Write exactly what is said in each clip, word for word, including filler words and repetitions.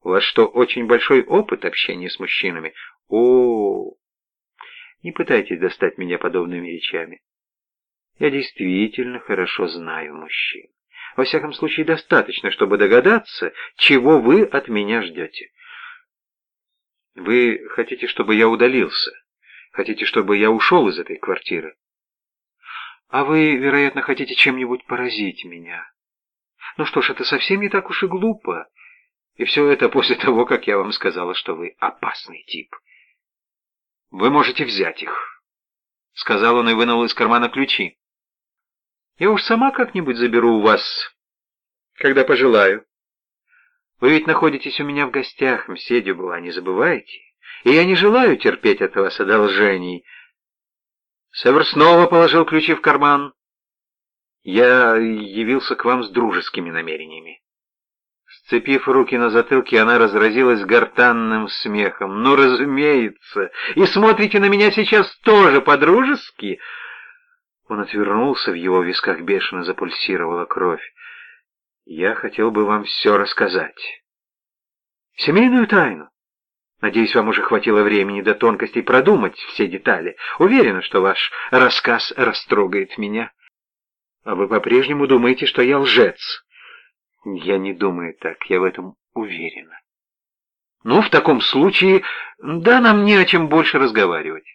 У вас что, очень большой опыт общения с мужчинами? О, не пытайтесь достать меня подобными речами. Я действительно хорошо знаю мужчин. Во всяком случае, достаточно, чтобы догадаться, чего вы от меня ждете. Вы хотите, чтобы я удалился? Хотите, чтобы я ушел из этой квартиры? А вы, вероятно, хотите чем-нибудь поразить меня. Ну что ж, это совсем не так уж и глупо. И все это после того, как я вам сказала, что вы опасный тип. Вы можете взять их, — сказал он и вынул из кармана ключи. Я уж сама как-нибудь заберу у вас, когда пожелаю. Вы ведь находитесь у меня в гостях, мсье Дюбуа, не забывайте. И я не желаю терпеть от вас одолжений. Север снова положил ключи в карман. Я явился к вам с дружескими намерениями. Сцепив руки на затылке, она разразилась гортанным смехом. «Ну, разумеется! И смотрите на меня сейчас тоже по-дружески!» Он отвернулся, в его висках бешено запульсировала кровь. «Я хотел бы вам все рассказать. Семейную тайну. Надеюсь, вам уже хватило времени до тонкостей продумать все детали. Уверена, что ваш рассказ растрогает меня. А вы по-прежнему думаете, что я лжец?» «Я не думаю так, я в этом уверена». «Ну, в таком случае, да, нам не о чем больше разговаривать».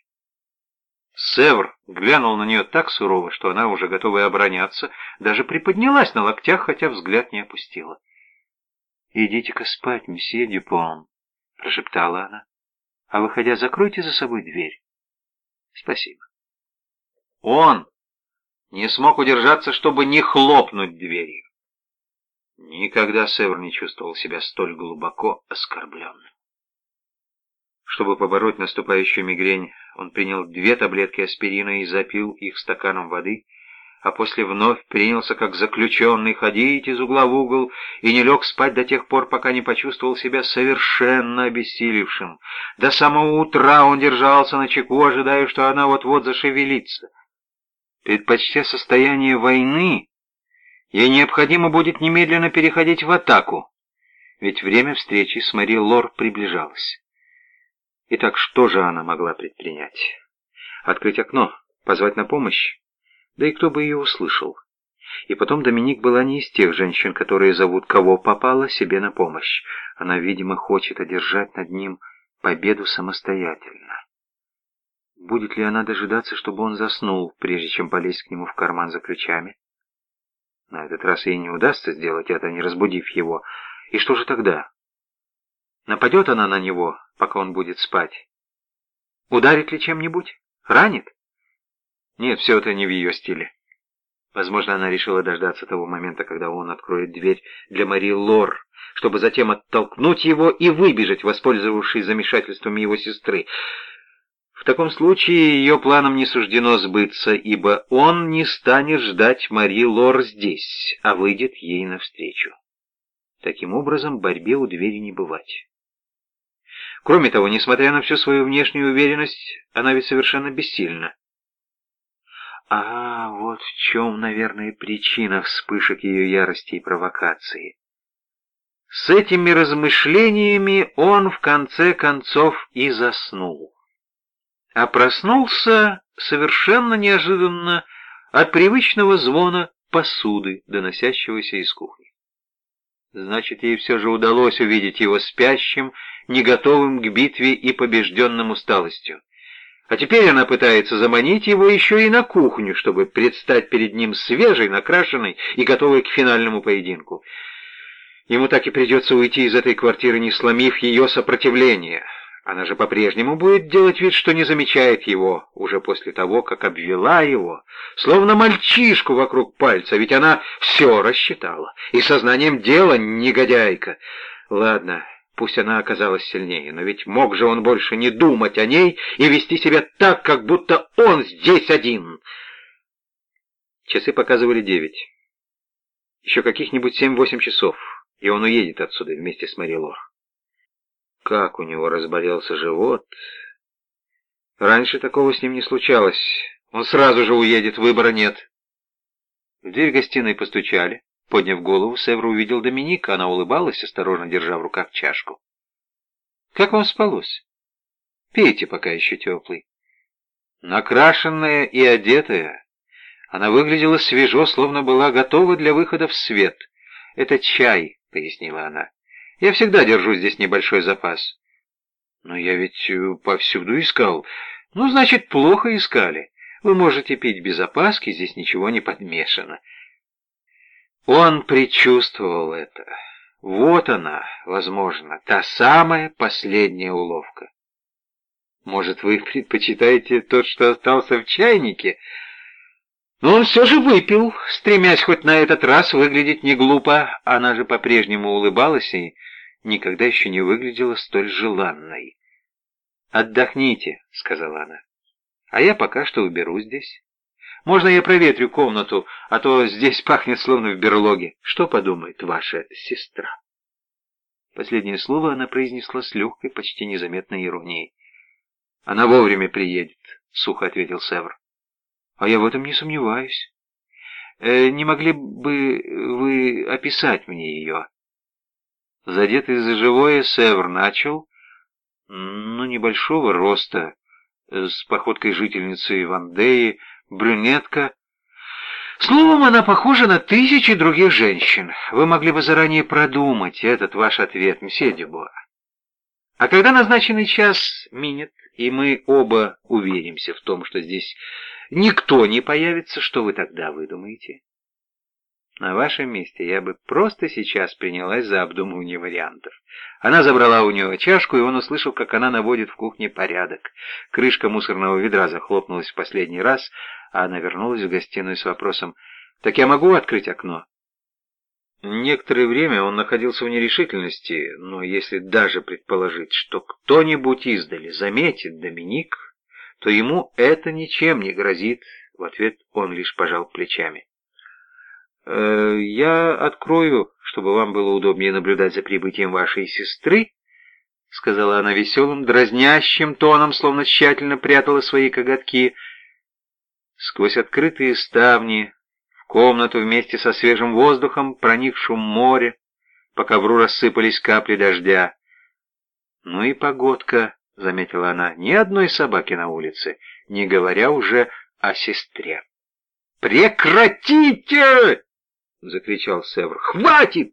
Севр глянул на нее так сурово, что она, уже готовая обороняться, даже приподнялась на локтях, хотя взгляд не опустила. «Идите-ка спать, месье Дюпон», — прошептала она. «А выходя, закройте за собой дверь». «Спасибо». Он не смог удержаться, чтобы не хлопнуть дверью. Никогда Севр не чувствовал себя столь глубоко оскорбленным. Чтобы побороть наступающую мигрень, он принял две таблетки аспирина и запил их стаканом воды, а после вновь принялся как заключенный ходить из угла в угол и не лег спать до тех пор, пока не почувствовал себя совершенно обессилевшим. До самого утра он держался начеку, ожидая, что она вот-вот зашевелится. Предпочтя состояние войны, ей необходимо будет немедленно переходить в атаку, ведь время встречи с Мари Лор приближалось. Итак, что же она могла предпринять? Открыть окно, позвать на помощь? Да и кто бы ее услышал? И потом Доминик была не из тех женщин, которые зовут кого попало себе на помощь. Она, видимо, хочет одержать над ним победу самостоятельно. Будет ли она дожидаться, чтобы он заснул, прежде чем полезть к нему в карман за ключами? На этот раз ей не удастся сделать это, не разбудив его. И что же тогда? Нападет она на него, пока он будет спать? Ударит ли чем-нибудь? Ранит? Нет, все это не в ее стиле. Возможно, она решила дождаться того момента, когда он откроет дверь для Мари Лор, чтобы затем оттолкнуть его и выбежать, воспользовавшись замешательством его сестры. В таком случае ее планам не суждено сбыться, ибо он не станет ждать Мари Лор здесь, а выйдет ей навстречу. Таким образом, борьбе у двери не бывать. Кроме того, несмотря на всю свою внешнюю уверенность, она ведь совершенно бессильна. А вот в чем, наверное, причина вспышек ее ярости и провокации. С этими размышлениями он в конце концов и заснул. А проснулся совершенно неожиданно от привычного звона посуды, доносящегося из кухни. Значит, ей все же удалось увидеть его спящим, не готовым к битве и побежденным усталостью. А теперь она пытается заманить его еще и на кухню, чтобы предстать перед ним свежей, накрашенной и готовой к финальному поединку. Ему так и придется уйти из этой квартиры, не сломив ее сопротивление. Она же по-прежнему будет делать вид, что не замечает его, уже после того, как обвела его, словно мальчишку вокруг пальца, ведь она все рассчитала, и сознанием дела негодяйка. Ладно, пусть она оказалась сильнее, но ведь мог же он больше не думать о ней и вести себя так, как будто он здесь один. Часы показывали девять. Еще каких-нибудь семь-восемь часов, и он уедет отсюда вместе с Мари Лор. Как у него разболелся живот. Раньше такого с ним не случалось. Он сразу же уедет, выбора нет. В дверь гостиной постучали. Подняв голову, Севр увидел Доминик. Она улыбалась, осторожно держа в руках чашку. «Как вам спалось? Пейте, пока еще теплый». Накрашенная и одетая, она выглядела свежо, словно была готова для выхода в свет. «Это чай», — пояснила она. «Я всегда держу здесь небольшой запас». «Но я ведь повсюду искал». «Ну, значит, плохо искали. Вы можете пить без опаски, здесь ничего не подмешано». Он предчувствовал это. Вот она, возможно, та самая последняя уловка. «Может, вы предпочитаете тот, что остался в чайнике?» Но он все же выпил, стремясь хоть на этот раз выглядеть не глупо. Она же по-прежнему улыбалась и никогда еще не выглядела столь желанной. «Отдохните», — сказала она, — «а я пока что уберу здесь. Можно я проветрю комнату, а то здесь пахнет словно в берлоге. Что подумает ваша сестра?» Последнее слово она произнесла с легкой, почти незаметной иронией. «Она вовремя приедет», — сухо ответил Севр. «А я в этом не сомневаюсь. Э, не могли бы вы описать мне ее?» Задетый за живое, Севр начал, ну, небольшого роста, с походкой жительницы Вандеи, брюнетка. Словом, она похожа на тысячи других женщин. Вы могли бы заранее продумать этот ваш ответ, мсье Дюбуа. А когда назначенный час минет, и мы оба уверимся в том, что здесь никто не появится, что вы тогда выдумаете? На вашем месте я бы просто сейчас принялась за обдумывание вариантов. Она забрала у нее чашку, и он услышал, как она наводит в кухне порядок. Крышка мусорного ведра захлопнулась в последний раз, а она вернулась в гостиную с вопросом: «Так я могу открыть окно?» Некоторое время он находился в нерешительности, но если даже предположить, что кто-нибудь издали заметит Доминик, то ему это ничем не грозит. В ответ он лишь пожал плечами. «Э, «Я открою, чтобы вам было удобнее наблюдать за прибытием вашей сестры», — сказала она веселым, дразнящим тоном, словно тщательно прятала свои коготки. Сквозь открытые ставни в комнату вместе со свежим воздухом проник шум моря, по ковру рассыпались капли дождя. «Ну и погодка», — заметила она, — «ни одной собаки на улице, не говоря уже о сестре». «Прекратите!» — закричал Севр. «Хватит!»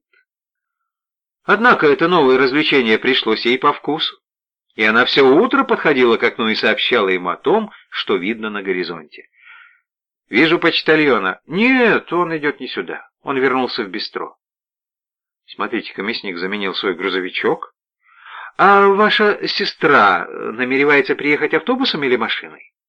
Однако это новое развлечение пришлось ей по вкусу, и она все утро подходила к окну и сообщала ему о том, что видно на горизонте. «Вижу почтальона». «Нет, он идет не сюда. Он вернулся в бистро». «Смотрите-ка, мясник заменил свой грузовичок. А ваша сестра намеревается приехать автобусом или машиной?»